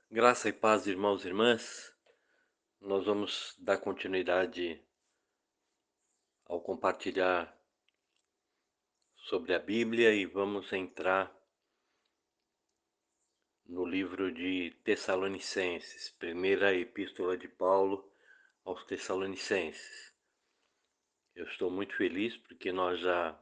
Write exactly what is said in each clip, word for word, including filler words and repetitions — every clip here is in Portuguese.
Graça e paz, irmãos e irmãs. Nós vamos dar continuidade ao compartilhar sobre a Bíblia e vamos entrar no livro de Tessalonicenses, primeira epístola de Paulo aos Tessalonicenses. Eu estou muito feliz porque nós já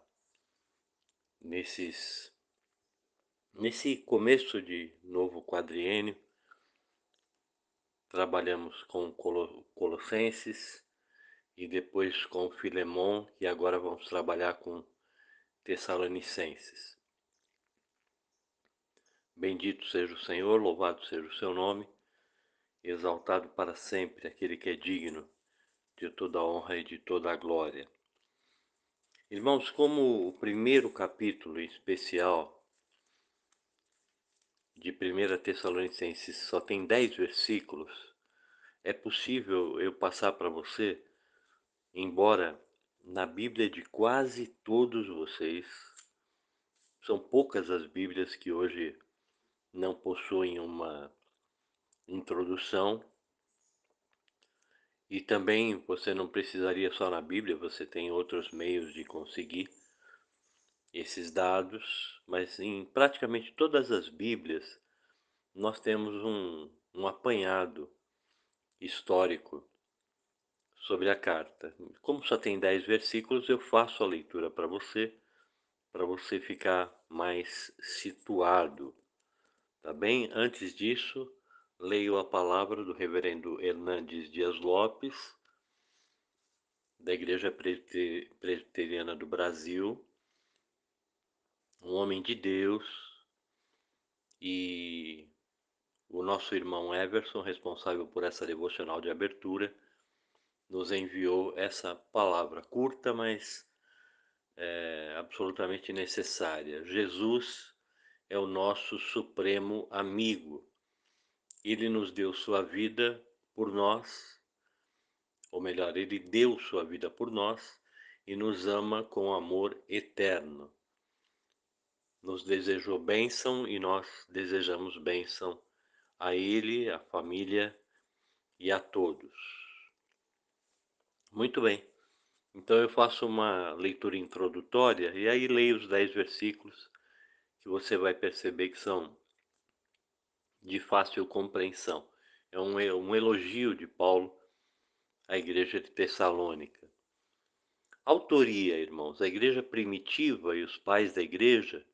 nesses nesse começo de novo quadriênio trabalhamos com Colossenses e depois com Filemon e agora vamos trabalhar com Tessalonicenses. Bendito seja o Senhor, louvado seja o seu nome, exaltado para sempre aquele que é digno de toda a honra e de toda a glória. Irmãos, como o primeiro capítulo em especial de primeira Tessalonicenses só tem dez versículos, é possível eu passar para você, embora na Bíblia de quase todos vocês, são poucas as Bíblias que hoje não possuem uma introdução. E também você não precisaria só na Bíblia, você tem outros meios de conseguir esses dados, mas em praticamente todas as Bíblias nós temos um, um apanhado histórico sobre a carta. Como só tem dez versículos, eu faço a leitura para você, para você ficar mais situado, tá bem? Antes disso, leio a palavra do reverendo Hernandes Dias Lopes, da Igreja Presbiteriana do Brasil, um homem de Deus, e o nosso irmão Everson, responsável por essa devocional de abertura, nos enviou essa palavra curta, mas é, absolutamente necessária. Jesus é o nosso supremo amigo. Ele nos deu sua vida por nós, ou melhor, ele deu sua vida por nós e nos ama com amor eterno. Nos desejou bênção e nós desejamos bênção a ele, à família e a todos. Muito bem, então eu faço uma leitura introdutória e aí leio os dez versículos que você vai perceber que são de fácil compreensão. É um, um elogio de Paulo à igreja de Tessalônica. Autoria, irmãos, a igreja primitiva e os pais da igreja,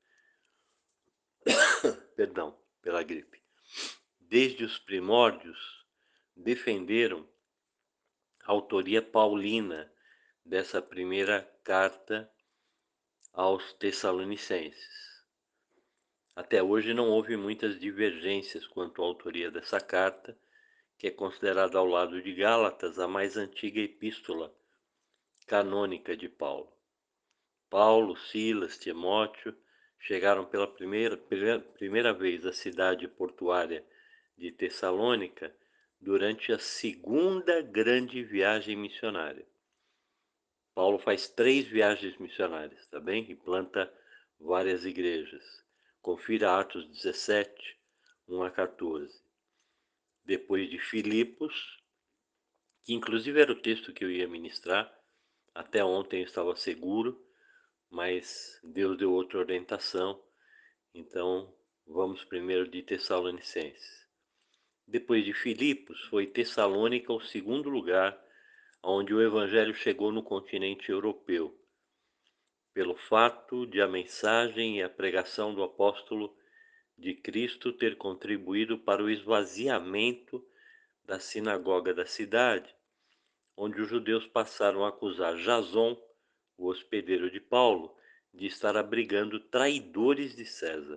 perdão, pela gripe, desde os primórdios, defenderam a autoria paulina dessa primeira carta aos Tessalonicenses. Até hoje não houve muitas divergências quanto à autoria dessa carta, que é considerada ao lado de Gálatas a mais antiga epístola canônica de Paulo. Paulo, Silas, Timóteo chegaram pela primeira, primeira, primeira vez à cidade portuária de Tessalônica durante a segunda grande viagem missionária. Paulo faz três viagens missionárias, tá bem? E planta várias igrejas. Confira Atos dezessete, um a quatorze. Depois de Filipos, que inclusive era o texto que eu ia ministrar, até ontem eu estava seguro, mas Deus deu outra orientação, então vamos primeiro de Tessalonicenses. Depois de Filipos, foi Tessalônica o segundo lugar onde o evangelho chegou no continente europeu, pelo fato de a mensagem e a pregação do apóstolo de Cristo ter contribuído para o esvaziamento da sinagoga da cidade, onde os judeus passaram a acusar Jason, o hospedeiro de Paulo, de estar abrigando traidores de César.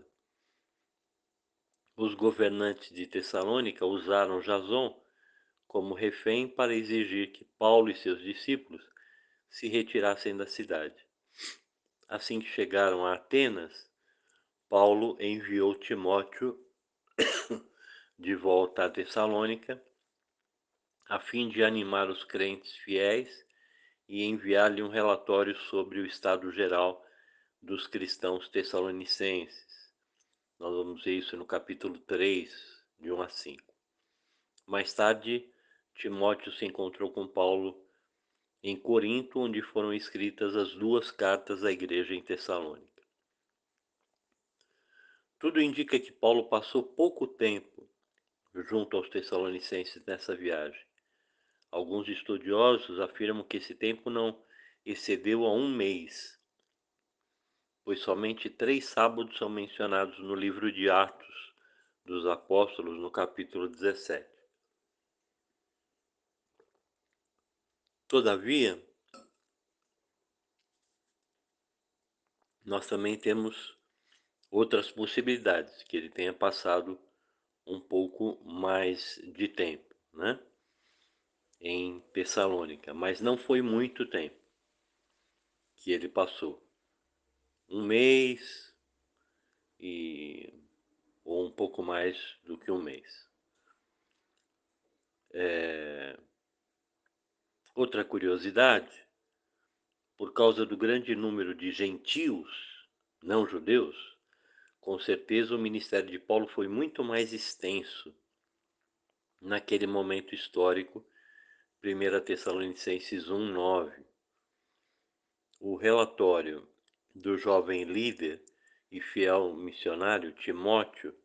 Os governantes de Tessalônica usaram Jason como refém para exigir que Paulo e seus discípulos se retirassem da cidade. Assim que chegaram a Atenas, Paulo enviou Timóteo de volta a Tessalônica, a fim de animar os crentes fiéis e enviar-lhe um relatório sobre o estado geral dos cristãos tessalonicenses. Nós vamos ver isso no capítulo três de um a cinco. Mais tarde, Timóteo se encontrou com Paulo em Corinto, onde foram escritas as duas cartas à igreja em Tessalônica. Tudo indica que Paulo passou pouco tempo junto aos Tessalonicenses nessa viagem. Alguns estudiosos afirmam que esse tempo não excedeu a um mês, pois somente três sábados são mencionados no livro de Atos dos Apóstolos, no capítulo dezessete. Todavia, nós também temos outras possibilidades, que ele tenha passado um pouco mais de tempo, né, em Tessalônica, mas não foi muito tempo que ele passou. Um mês e ou um pouco mais do que um mês. É... Outra curiosidade, por causa do grande número de gentios, não judeus, com certeza o ministério de Paulo foi muito mais extenso naquele momento histórico. primeira Tessalonicenses um, nove. O relatório do jovem líder e fiel missionário Timóteo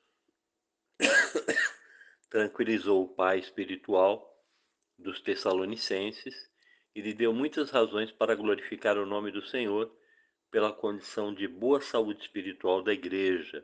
tranquilizou o pai espiritual dos Tessalonicenses e lhe deu muitas razões para glorificar o nome do Senhor pela condição de boa saúde espiritual da igreja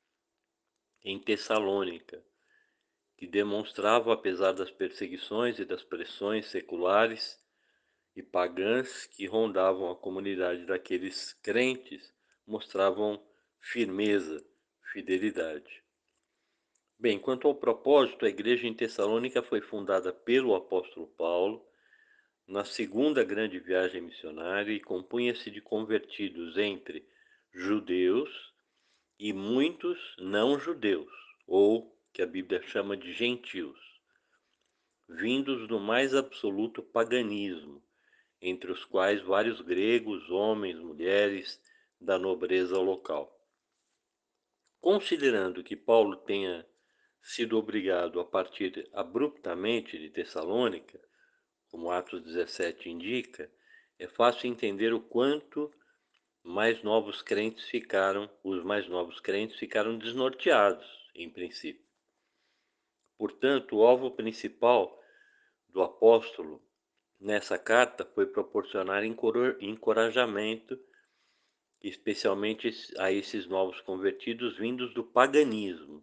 em Tessalônica, que demonstrava, apesar das perseguições e das pressões seculares e pagãs que rondavam a comunidade daqueles crentes, mostravam firmeza, fidelidade. Bem, quanto ao propósito, a igreja em Tessalônica foi fundada pelo apóstolo Paulo na segunda grande viagem missionária e compunha-se de convertidos entre judeus e muitos não judeus, ou que a Bíblia chama de gentios, vindos do mais absoluto paganismo, entre os quais vários gregos, homens, mulheres da nobreza local. Considerando que Paulo tenha sido obrigado a partir abruptamente de Tessalônica, como Atos dezessete indica, é fácil entender o quanto mais novos crentes ficaram, os mais novos crentes ficaram desnorteados, em princípio. Portanto, o alvo principal do apóstolo nessa carta foi proporcionar encorajamento, especialmente a esses novos convertidos vindos do paganismo,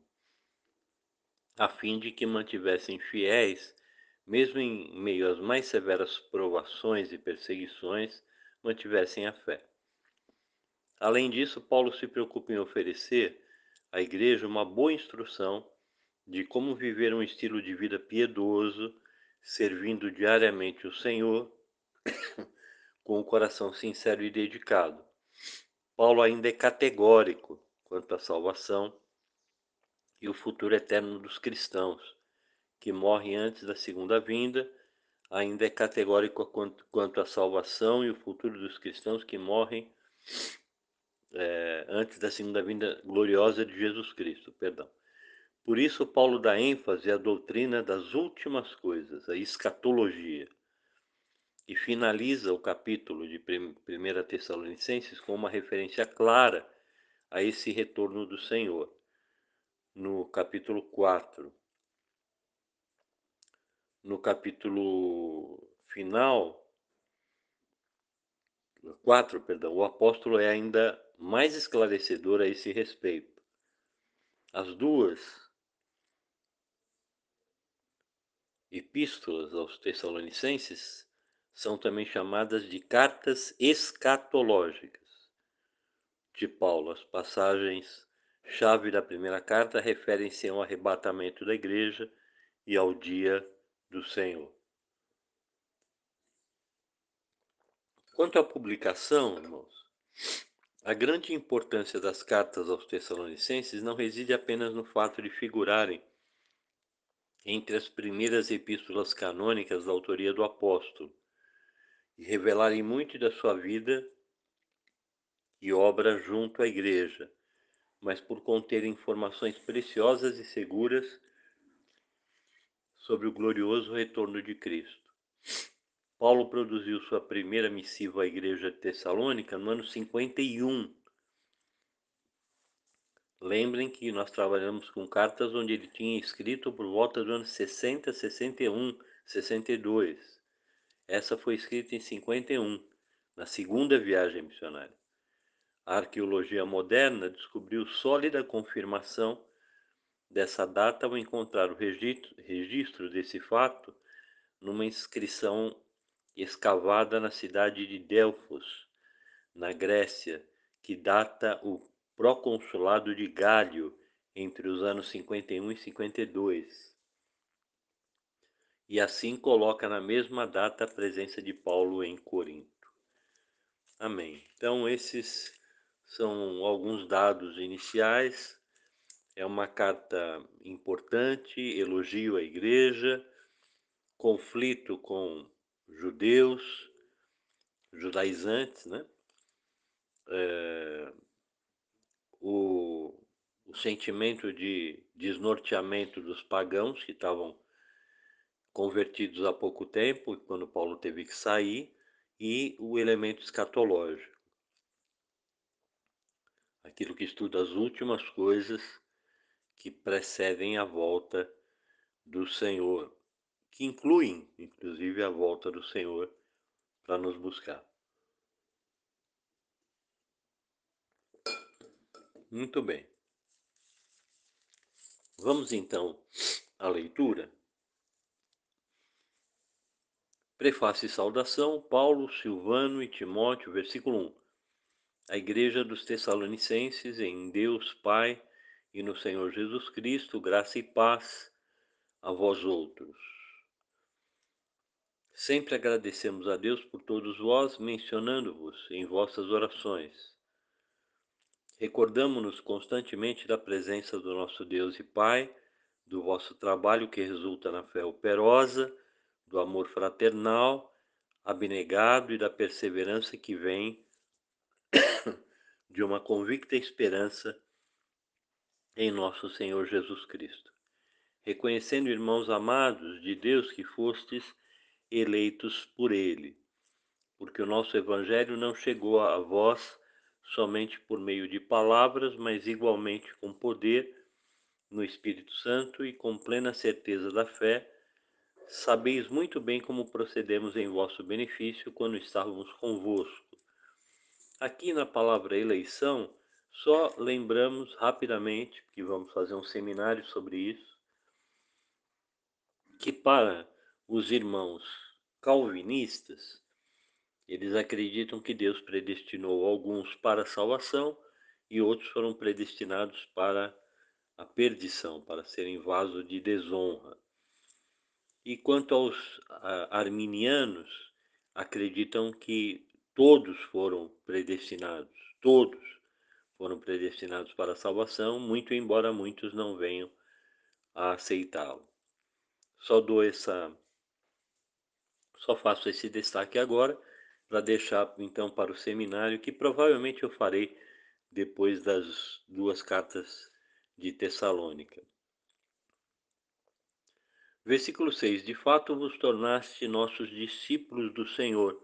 a fim de que mantivessem fiéis, mesmo em meio às mais severas provações e perseguições, mantivessem a fé. Além disso, Paulo se preocupa em oferecer à igreja uma boa instrução de como viver um estilo de vida piedoso, servindo diariamente o Senhor com o coração sincero e dedicado. Paulo ainda é categórico quanto à salvação e o futuro eterno dos cristãos, que morrem antes da segunda vinda. Ainda é categórico quanto, quanto à salvação e o futuro dos cristãos que morrem é, antes da segunda vinda gloriosa de Jesus Cristo, perdão. Por isso, Paulo dá ênfase à doutrina das últimas coisas, a escatologia, e finaliza o capítulo de primeira Tessalonicenses com uma referência clara a esse retorno do Senhor. No capítulo quatro, no capítulo final, quatro, perdão, o apóstolo é ainda mais esclarecedor a esse respeito. As duas epístolas aos Tessalonicenses são também chamadas de cartas escatológicas de Paulo. As passagens chave da primeira carta referem-se ao arrebatamento da igreja e ao dia do Senhor. Quanto à publicação, irmãos, a grande importância das cartas aos Tessalonicenses não reside apenas no fato de figurarem entre as primeiras epístolas canônicas da autoria do apóstolo e revelarem muito da sua vida e obra junto à igreja, mas por conter informações preciosas e seguras sobre o glorioso retorno de Cristo. Paulo produziu sua primeira missiva à igreja de Tessalônica no ano cinquenta e um. Lembrem que nós trabalhamos com cartas onde ele tinha escrito por volta do ano sessenta, sessenta e um, sessenta e dois. Essa foi escrita em cinquenta e um, na segunda viagem missionária. A arqueologia moderna descobriu sólida confirmação dessa data ao encontrar o registro, registro desse fato numa inscrição escavada na cidade de Delfos, na Grécia, que data o proconsulado de Gálio entre os anos cinquenta e um e cinquenta e dois. E assim coloca na mesma data a presença de Paulo em Corinto. Amém. Então esses são alguns dados iniciais. É uma carta importante, elogio à igreja, conflito com judeus, judaizantes, né? É, o, o sentimento de desnorteamento dos pagãos que estavam convertidos há pouco tempo, quando Paulo teve que sair, e o elemento escatológico, aquilo que estuda as últimas coisas que precedem a volta do Senhor, que incluem, inclusive, a volta do Senhor para nos buscar. Muito bem. Vamos então à leitura. Prefácio e saudação, Paulo, Silvano e Timóteo, versículo um. A igreja dos Tessalonicenses, em Deus Pai e no Senhor Jesus Cristo, graça e paz a vós outros. Sempre agradecemos a Deus por todos vós, mencionando-vos em vossas orações. Recordamo-nos constantemente da presença do nosso Deus e Pai, do vosso trabalho que resulta na fé operosa, do amor fraternal, abnegado e da perseverança que vem de uma convicta esperança em nosso Senhor Jesus Cristo. Reconhecendo, irmãos amados de Deus, que fostes eleitos por Ele, porque o nosso Evangelho não chegou a vós somente por meio de palavras, mas igualmente com poder, no Espírito Santo e com plena certeza da fé. Sabeis muito bem como procedemos em vosso benefício quando estávamos convosco. Aqui na palavra eleição, só lembramos rapidamente, que vamos fazer um seminário sobre isso, que para os irmãos calvinistas, eles acreditam que Deus predestinou alguns para a salvação e outros foram predestinados para a perdição, para serem vaso de desonra. E quanto aos arminianos, acreditam que todos foram predestinados, todos foram predestinados para a salvação, muito embora muitos não venham a aceitá-lo. Só dou essa, só faço esse destaque agora para deixar então para o seminário, que provavelmente eu farei depois das duas cartas de Tessalônica. Versículo seis. De fato vos tornaste nossos discípulos do Senhor,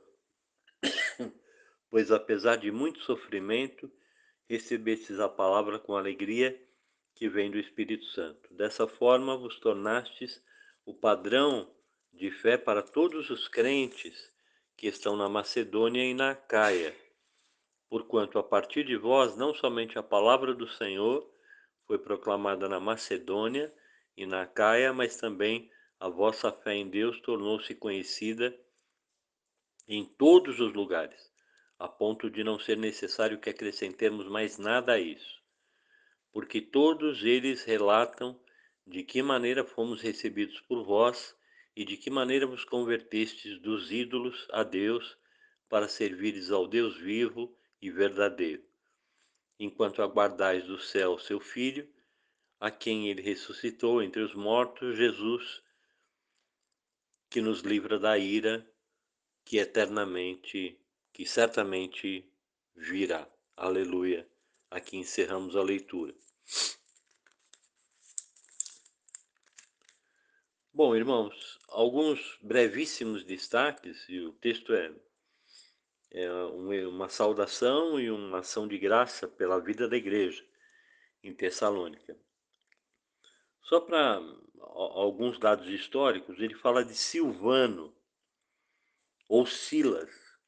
pois apesar de muito sofrimento, recebestes a palavra com alegria que vem do Espírito Santo. Dessa forma vos tornastes o padrão de fé para todos os crentes que estão na Macedônia e na Acaia, porquanto a partir de vós não somente a palavra do Senhor foi proclamada na Macedônia e na Acaia, mas também a vossa fé em Deus tornou-se conhecida em todos os lugares, a ponto de não ser necessário que acrescentemos mais nada a isso, porque todos eles relatam de que maneira fomos recebidos por vós e de que maneira vos convertestes dos ídolos a Deus para servires ao Deus vivo e verdadeiro, enquanto aguardais do céu seu Filho, a quem ele ressuscitou entre os mortos, Jesus, que nos livra da ira, que eternamente, que certamente virá. Aleluia. aqui encerramos a leitura. Bom, irmãos, alguns brevíssimos destaques, e o texto é, é uma saudação e uma ação de graça pela vida da igreja em Tessalônica. Só para alguns dados históricos, ele fala de Silvano, ou Silas,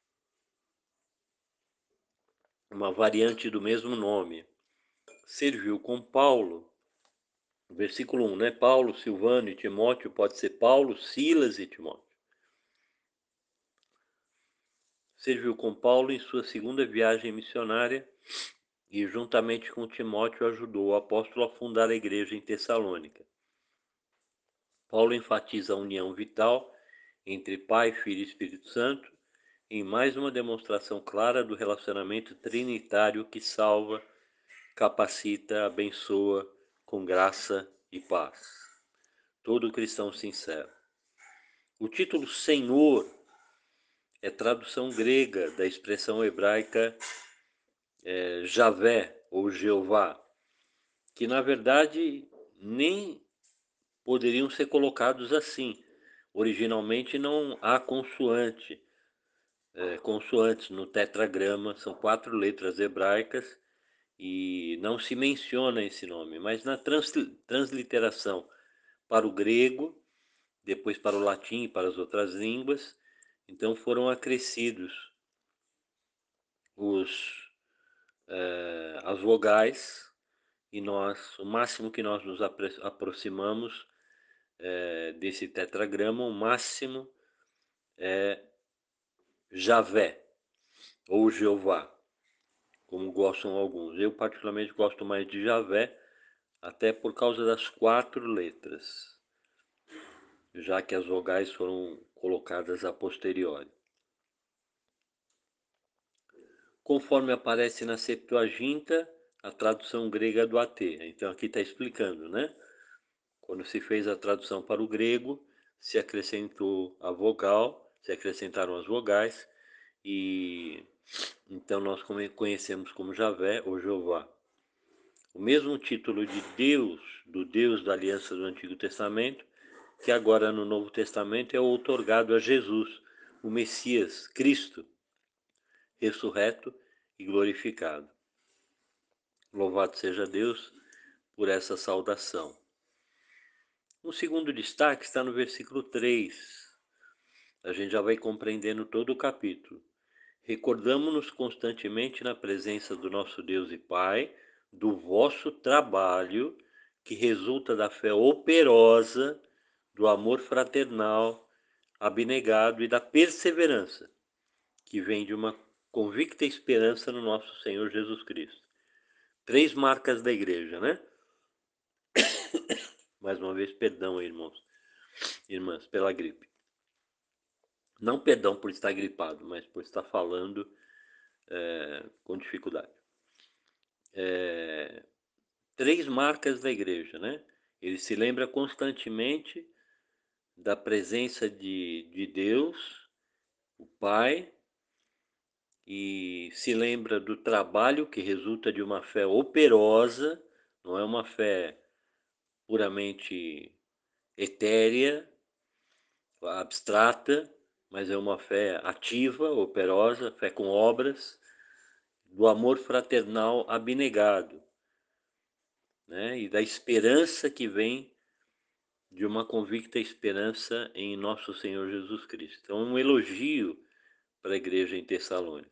uma variante do mesmo nome. Serviu com Paulo, versículo um, né? Paulo, Silvano e Timóteo, pode ser Paulo, Silas e Timóteo. Serviu com Paulo em sua segunda viagem missionária e, juntamente com Timóteo, ajudou o apóstolo a fundar a igreja em Tessalônica. Paulo enfatiza a união vital entre Pai, Filho e Espírito Santo, em mais uma demonstração clara do relacionamento trinitário que salva, capacita, abençoa com graça e paz. Todo cristão sincero. O título Senhor é tradução grega da expressão hebraica é, Javé ou Jeová, que na verdade nem poderiam ser colocados assim. Originalmente não há consoante, é, consoantes no tetragrama, são quatro letras hebraicas e não se menciona esse nome, mas na trans, transliteração para o grego, depois para o latim e para as outras línguas, então foram acrescidos os, é, as vogais, e nós, o máximo que nós nos aproximamos é, desse tetragrama, o máximo é Javé, ou Jeová, como gostam alguns. Eu particularmente gosto mais de Javé, até por causa das quatro letras, já que as vogais foram colocadas a posteriori. Conforme aparece na Septuaginta, a tradução grega do A T. Então aqui está explicando, né? Quando se fez a tradução para o grego, se acrescentou a vogal, se acrescentaram as vogais, e então nós conhecemos como Javé ou Jeová. O mesmo título de Deus, do Deus da aliança do Antigo Testamento, que agora no Novo Testamento é outorgado a Jesus, o Messias, Cristo, ressurreto e glorificado. Louvado seja Deus por essa saudação. Um segundo destaque está no versículo três. A gente já vai compreendendo todo o capítulo. Recordamo-nos constantemente na presença do nosso Deus e Pai, do vosso trabalho, que resulta da fé operosa, do amor fraternal, abnegado e da perseverança, que vem de uma convicta esperança no nosso Senhor Jesus Cristo. Três marcas da igreja, né? Mais uma vez, perdão, irmãos, irmãs, pela gripe. Não perdão por estar gripado, mas por estar falando é, com dificuldade. É, três marcas da igreja, né? Ele se lembra constantemente da presença de, de Deus, o Pai, e se lembra do trabalho que resulta de uma fé operosa, não é uma fé puramente etérea, abstrata, mas é uma fé ativa, operosa, fé com obras, do amor fraternal abnegado, né? E da esperança que vem de uma convicta esperança em nosso Senhor Jesus Cristo. Então, um elogio para a igreja em Tessalônica.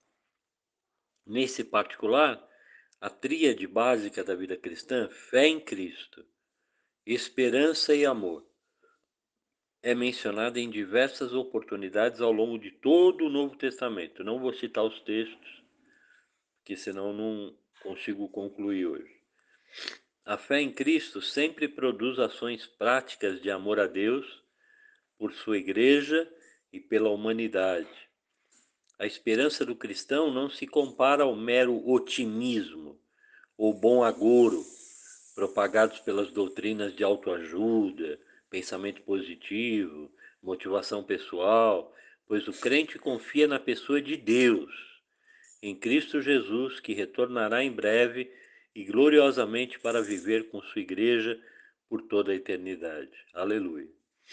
Nesse particular, a tríade básica da vida cristã, fé em Cristo, esperança e amor, é mencionada em diversas oportunidades ao longo de todo o Novo Testamento. Não vou citar os textos, porque senão não consigo concluir hoje. A fé em Cristo sempre produz ações práticas de amor a Deus, por sua igreja e pela humanidade. A esperança do cristão não se compara ao mero otimismo ou bom agouro propagados pelas doutrinas de autoajuda, pensamento positivo, motivação pessoal, pois o crente confia na pessoa de Deus em Cristo Jesus, que retornará em breve e gloriosamente para viver com sua igreja por toda a eternidade. Aleluia.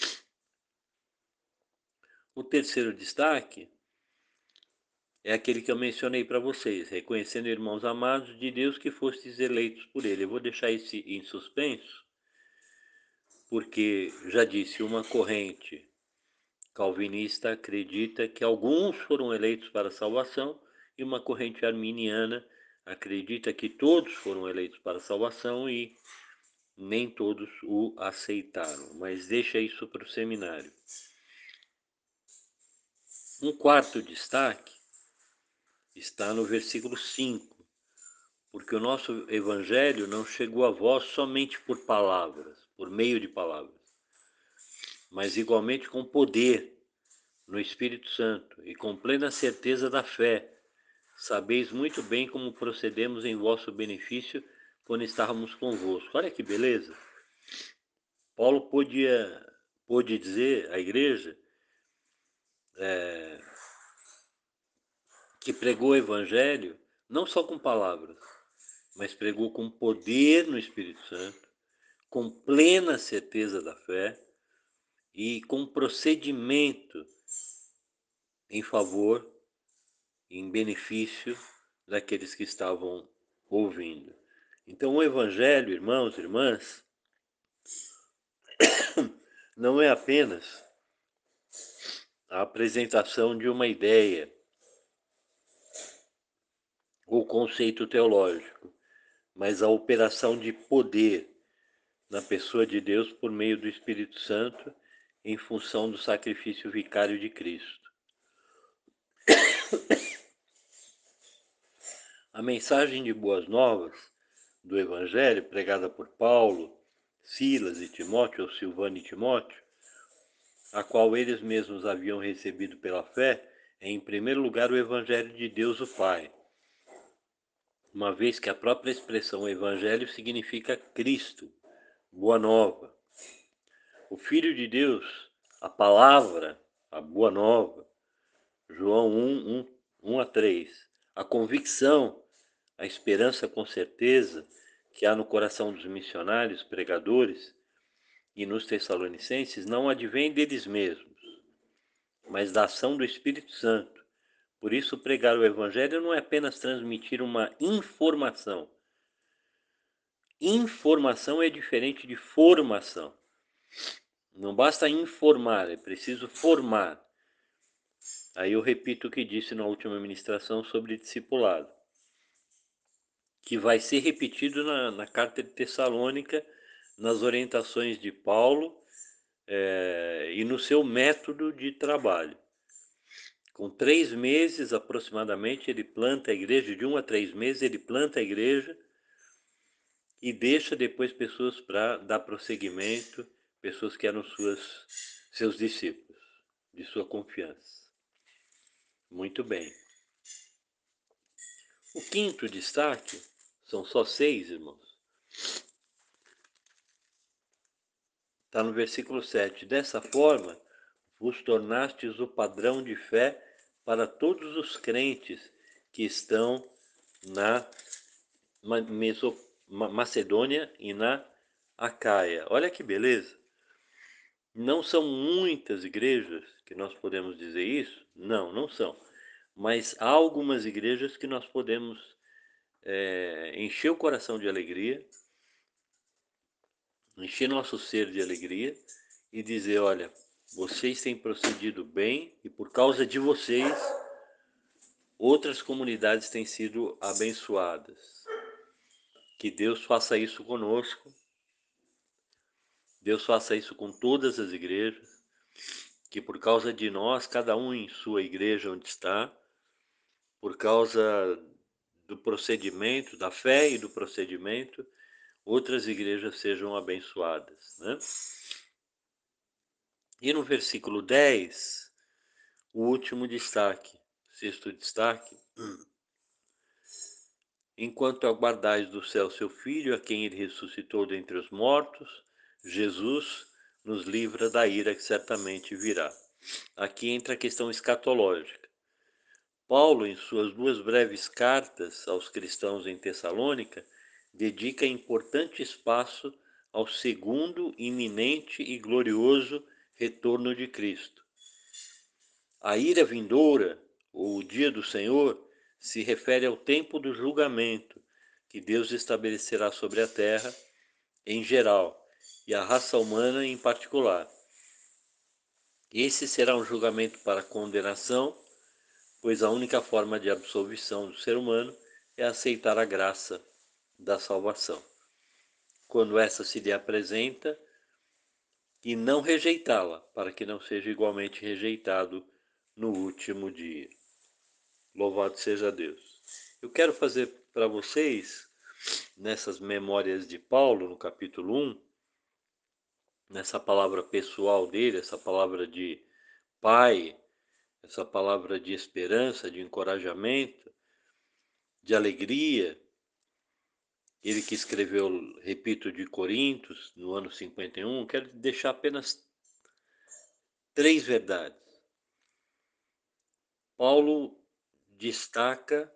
O terceiro destaque é aquele que eu mencionei para vocês, reconhecendo, irmãos amados de Deus, que fostes eleitos por Ele. Eu vou deixar esse em suspenso, porque, já disse, uma corrente calvinista acredita que alguns foram eleitos para a salvação e uma corrente arminiana acredita que todos foram eleitos para a salvação e nem todos o aceitaram. Mas deixa isso para o seminário. Um quarto destaque está no versículo cinco, porque o nosso evangelho não chegou a vós somente por palavras, por meio de palavras, mas igualmente com poder no Espírito Santo e com plena certeza da fé. Sabeis muito bem como procedemos em vosso benefício quando estávamos convosco. Olha que beleza! Paulo podia, pôde dizer à igreja é, que pregou o evangelho não só com palavras, mas pregou com poder no Espírito Santo, com plena certeza da fé e com procedimento em favor, em benefício daqueles que estavam ouvindo. Então, o Evangelho, irmãos e irmãs, não é apenas a apresentação de uma ideia ou conceito teológico, mas a operação de poder na pessoa de Deus por meio do Espírito Santo em função do sacrifício vicário de Cristo. A mensagem de boas novas do Evangelho, pregada por Paulo, Silas e Timóteo, ou Silvano e Timóteo, a qual eles mesmos haviam recebido pela fé, é em primeiro lugar o Evangelho de Deus o Pai, uma vez que a própria expressão Evangelho significa Cristo, Boa Nova. O Filho de Deus, a Palavra, a Boa Nova, João um, um, um a três, a convicção, a esperança com certeza que há no coração dos missionários, pregadores e nos Tessalonicenses não advém deles mesmos, mas da ação do Espírito Santo. Por isso, pregar o Evangelho não é apenas transmitir uma informação. Informação é diferente de formação. Não basta informar, é preciso formar. Aí eu repito o que disse na última ministração sobre discipulado, que vai ser repetido na, na carta de Tessalônica, nas orientações de Paulo é, e no seu método de trabalho. Com três meses aproximadamente, ele planta a igreja, de um a três meses, ele planta a igreja e deixa depois pessoas para dar prosseguimento, pessoas que eram suas, seus discípulos, de sua confiança. Muito bem. O quinto destaque, são só seis, irmãos, está no versículo sete. Dessa forma, vos tornastes o padrão de fé para todos os crentes que estão na Meso, Macedônia e na Acaia. Olha que beleza! Não são muitas igrejas que nós podemos dizer isso? Não, não são. Mas há algumas igrejas que nós podemos é, encher o coração de alegria, encher nosso ser de alegria e dizer, olha, vocês têm procedido bem e por causa de vocês outras comunidades têm sido abençoadas. Que Deus faça isso conosco. Deus faça isso com todas as igrejas, que por causa de nós, cada um em sua igreja onde está, por causa do procedimento, da fé e do procedimento, outras igrejas sejam abençoadas, né? E no versículo dez, o último destaque, sexto destaque, enquanto aguardais do céu seu Filho, a quem ele ressuscitou dentre os mortos, Jesus nos livra da ira que certamente virá. Aqui entra a questão escatológica. Paulo, em suas duas breves cartas aos cristãos em Tessalônica, dedica importante espaço ao segundo, iminente e glorioso retorno de Cristo. A ira vindoura, ou o dia do Senhor, se refere ao tempo do julgamento que Deus estabelecerá sobre a terra em geral e a raça humana em particular. Esse será um julgamento para condenação, pois a única forma de absolvição do ser humano é aceitar a graça da salvação. Quando essa se lhe apresenta, e não rejeitá-la, para que não seja igualmente rejeitado no último dia. Louvado seja Deus. Eu quero fazer para vocês, nessas memórias de Paulo, no capítulo um, nessa palavra pessoal dele, essa palavra de pai, essa palavra de esperança, de encorajamento, de alegria, ele que escreveu, repito, de Coríntios, no ano cinquenta e um, quero deixar apenas três verdades. Paulo destaca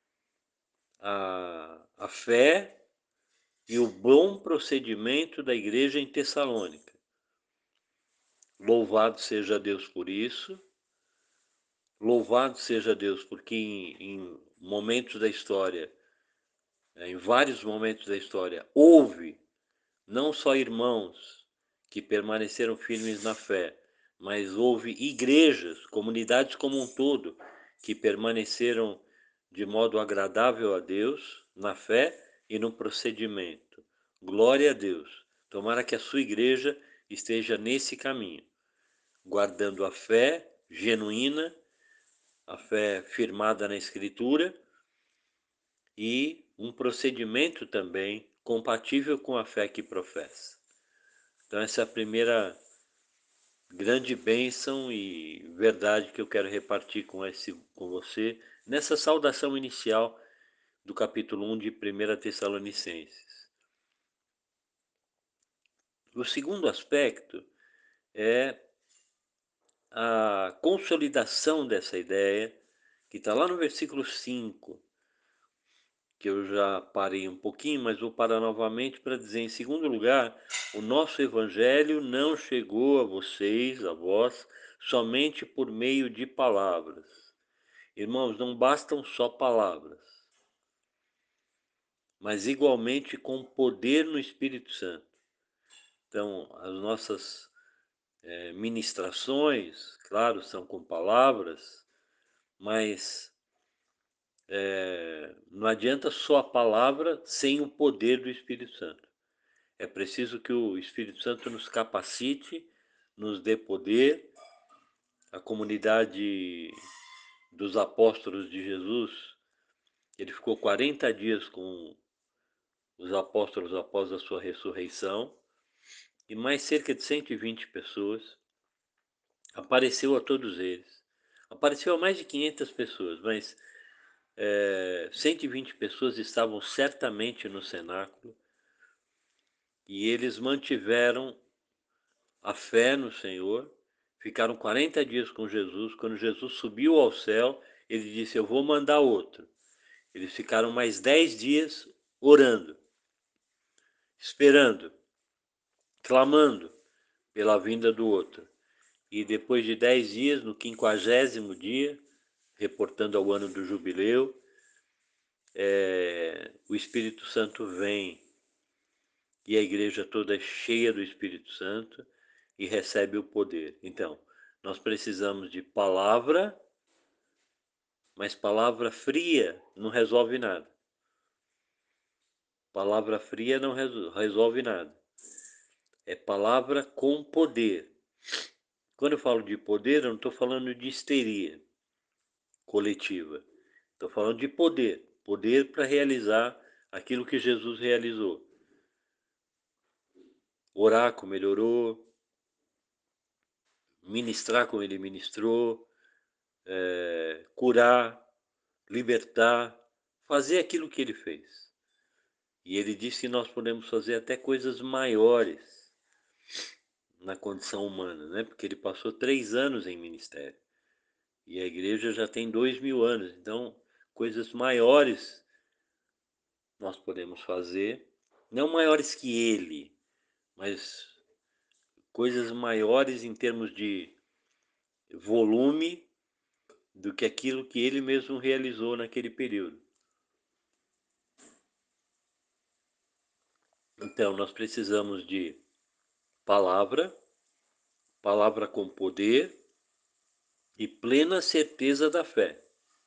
a, a fé e o bom procedimento da igreja em Tessalônica. Louvado seja Deus por isso. Louvado seja Deus porque em, em momentos da história, em vários momentos da história, houve não só irmãos que permaneceram firmes na fé, mas houve igrejas, comunidades como um todo, que permaneceram de modo agradável a Deus na fé e no procedimento. Glória a Deus. Tomara que a sua igreja esteja nesse caminho, guardando a fé genuína, a fé firmada na Escritura e um procedimento também compatível com a fé que professa. Então essa é a primeira grande bênção e verdade que eu quero repartir com, esse, com você nessa saudação inicial do capítulo um de primeira Tessalonicenses. O segundo aspecto é a consolidação dessa ideia, que está lá no versículo cinco, que eu já parei um pouquinho, mas vou parar novamente para dizer, em segundo lugar, o nosso evangelho não chegou a vocês, a vós, somente por meio de palavras. Irmãos, não bastam só palavras, mas igualmente com poder no Espírito Santo. Então, as nossas é, ministrações, claro, são com palavras, mas é, não adianta só a palavra sem o poder do Espírito Santo. É preciso que o Espírito Santo nos capacite, nos dê poder. A comunidade dos apóstolos de Jesus, ele ficou quarenta dias com os apóstolos após a sua ressurreição, e mais cerca de cento e vinte pessoas. Apareceu a todos eles. Apareceu a mais de quinhentas pessoas, mas é, cento e vinte pessoas estavam certamente no cenáculo, e eles mantiveram a fé no Senhor, ficaram quarenta dias com Jesus. Quando Jesus subiu ao céu, ele disse, eu vou mandar outro. Eles ficaram mais dez dias orando, esperando, clamando pela vinda do outro. E depois de dez dias, no quinquagésimo dia, reportando ao ano do jubileu, é, o Espírito Santo vem e a igreja toda é cheia do Espírito Santo e recebe o poder. Então, nós precisamos de palavra, mas palavra fria não resolve nada. Palavra fria não resolve nada. É palavra com poder. Quando eu falo de poder, eu não estou falando de histeria coletiva. Estou falando de poder. Poder para realizar aquilo que Jesus realizou. Orar como ele orou, ministrar como ele ministrou, é, curar, libertar, fazer aquilo que ele fez. E ele disse que nós podemos fazer até coisas maiores na condição humana, né? Porque ele passou três anos em ministério. E a igreja já tem dois mil anos, então coisas maiores nós podemos fazer, não maiores que ele, mas coisas maiores em termos de volume do que aquilo que ele mesmo realizou naquele período. Então, nós precisamos de palavra, palavra com poder e plena certeza da fé.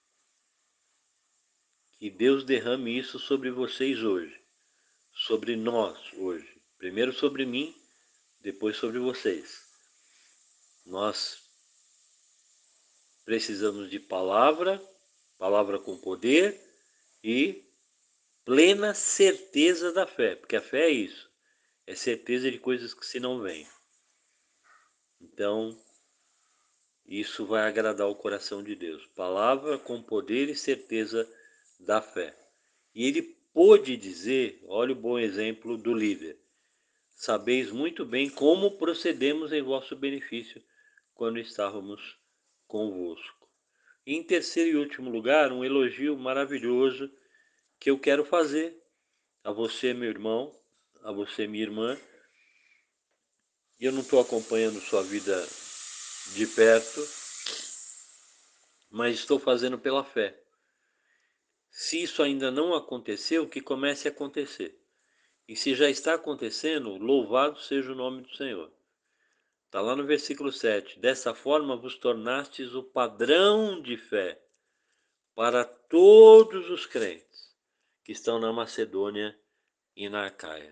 Que Deus derrame isso sobre vocês hoje, sobre nós hoje. Primeiro sobre mim, depois sobre vocês. Nós precisamos de palavra, palavra com poder e plena certeza da fé, porque a fé é isso, é certeza de coisas que se não veem. Então, isso vai agradar o coração de Deus. Palavra com poder e certeza da fé. E ele pôde dizer, olha o bom exemplo do líder, sabeis muito bem como procedemos em vosso benefício quando estávamos convosco. E em terceiro e último lugar, um elogio maravilhoso que eu quero fazer a você, meu irmão, a você, minha irmã. E eu não estou acompanhando sua vida de perto, mas estou fazendo pela fé. Se isso ainda não aconteceu, que comece a acontecer. E se já está acontecendo, louvado seja o nome do Senhor. Está lá no versículo sete. Dessa forma vos tornastes o padrão de fé para todos os crentes que estão na Macedônia e na Acaia.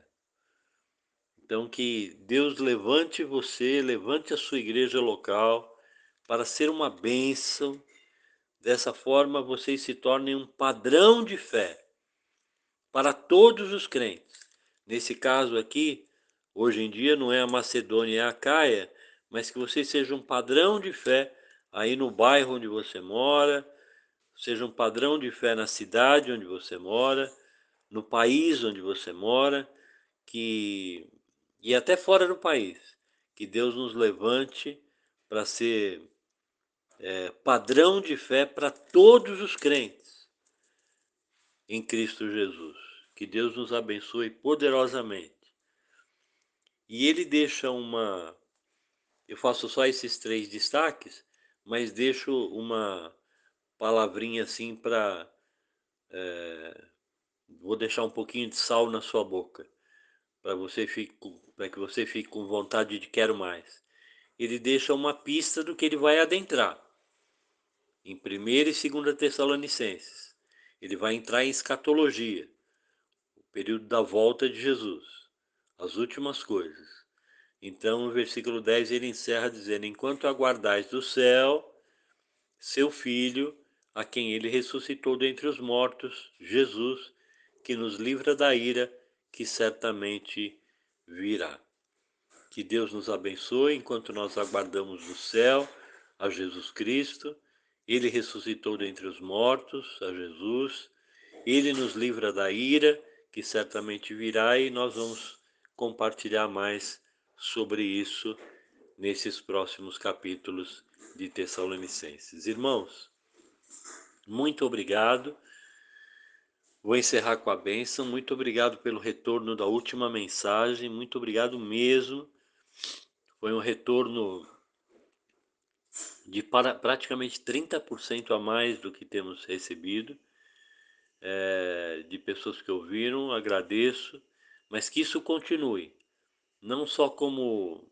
Então que Deus levante você, levante a sua igreja local para ser uma bênção. Dessa forma vocês se tornem um padrão de fé para todos os crentes. Nesse caso aqui, hoje em dia não é a Macedônia e a Acaia, mas que você seja um padrão de fé aí no bairro onde você mora, seja um padrão de fé na cidade onde você mora, no país onde você mora, que e até fora do país, que Deus nos levante para ser é, padrão de fé para todos os crentes em Cristo Jesus. Que Deus nos abençoe poderosamente. E ele deixa uma... Eu faço só esses três destaques, mas deixo uma palavrinha assim para... É, vou deixar um pouquinho de sal na sua boca, para você fique, para que você fique com vontade de quero mais. Ele deixa uma pista do que ele vai adentrar. Em primeira e segunda Tessalonicenses, ele vai entrar em escatologia, o período da volta de Jesus, as últimas coisas. Então, no versículo dez, ele encerra dizendo: enquanto aguardais do céu seu Filho, a quem ele ressuscitou dentre os mortos, Jesus, que nos livra da ira, que certamente virá. Que Deus nos abençoe enquanto nós aguardamos do céu a Jesus Cristo. Ele ressuscitou dentre os mortos, a Jesus. Ele nos livra da ira, que certamente virá, e nós vamos compartilhar mais sobre isso nesses próximos capítulos de Tessalonicenses. Irmãos, muito obrigado. Vou encerrar com a bênção. Muito obrigado pelo retorno da última mensagem. Muito obrigado mesmo. Foi um retorno de para, praticamente trinta por cento a mais do que temos recebido, é, de pessoas que ouviram. Agradeço, mas que isso continue, não só como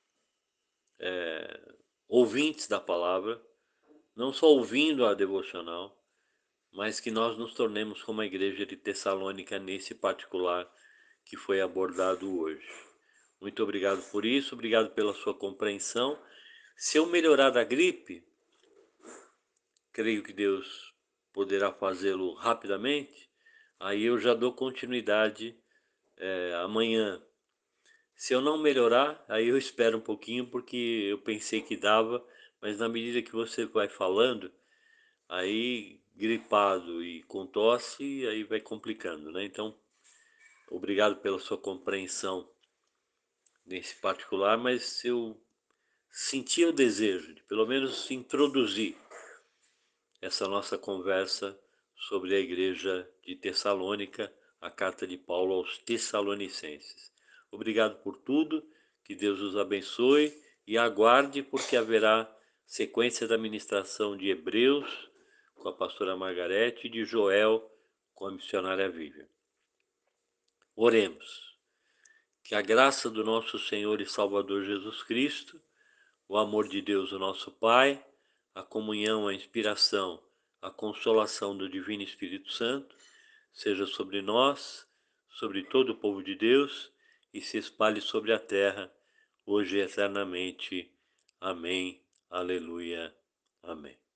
é, ouvintes da palavra, não só ouvindo a devocional, mas que nós nos tornemos como a igreja de Tessalônica nesse particular que foi abordado hoje. Muito obrigado por isso, obrigado pela sua compreensão. Se eu melhorar da gripe, creio que Deus poderá fazê-lo rapidamente, aí eu já dou continuidade é, amanhã. Se eu não melhorar, aí eu espero um pouquinho, porque eu pensei que dava, mas na medida que você vai falando, aí gripado e com tosse, aí vai complicando, né? Então, obrigado pela sua compreensão nesse particular, mas eu senti o desejo de pelo menos introduzir essa nossa conversa sobre a igreja de Tessalônica, a carta de Paulo aos Tessalonicenses. Obrigado por tudo, que Deus os abençoe e aguarde, porque haverá sequência da ministração de Hebreus com a pastora Margarete e de Joel com a missionária Vivian. Oremos. Que a graça do nosso Senhor e Salvador Jesus Cristo, o amor de Deus, o nosso Pai, a comunhão, a inspiração, a consolação do Divino Espírito Santo, seja sobre nós, sobre todo o povo de Deus e se espalhe sobre a terra, hoje e eternamente. Amém. Aleluia. Amém.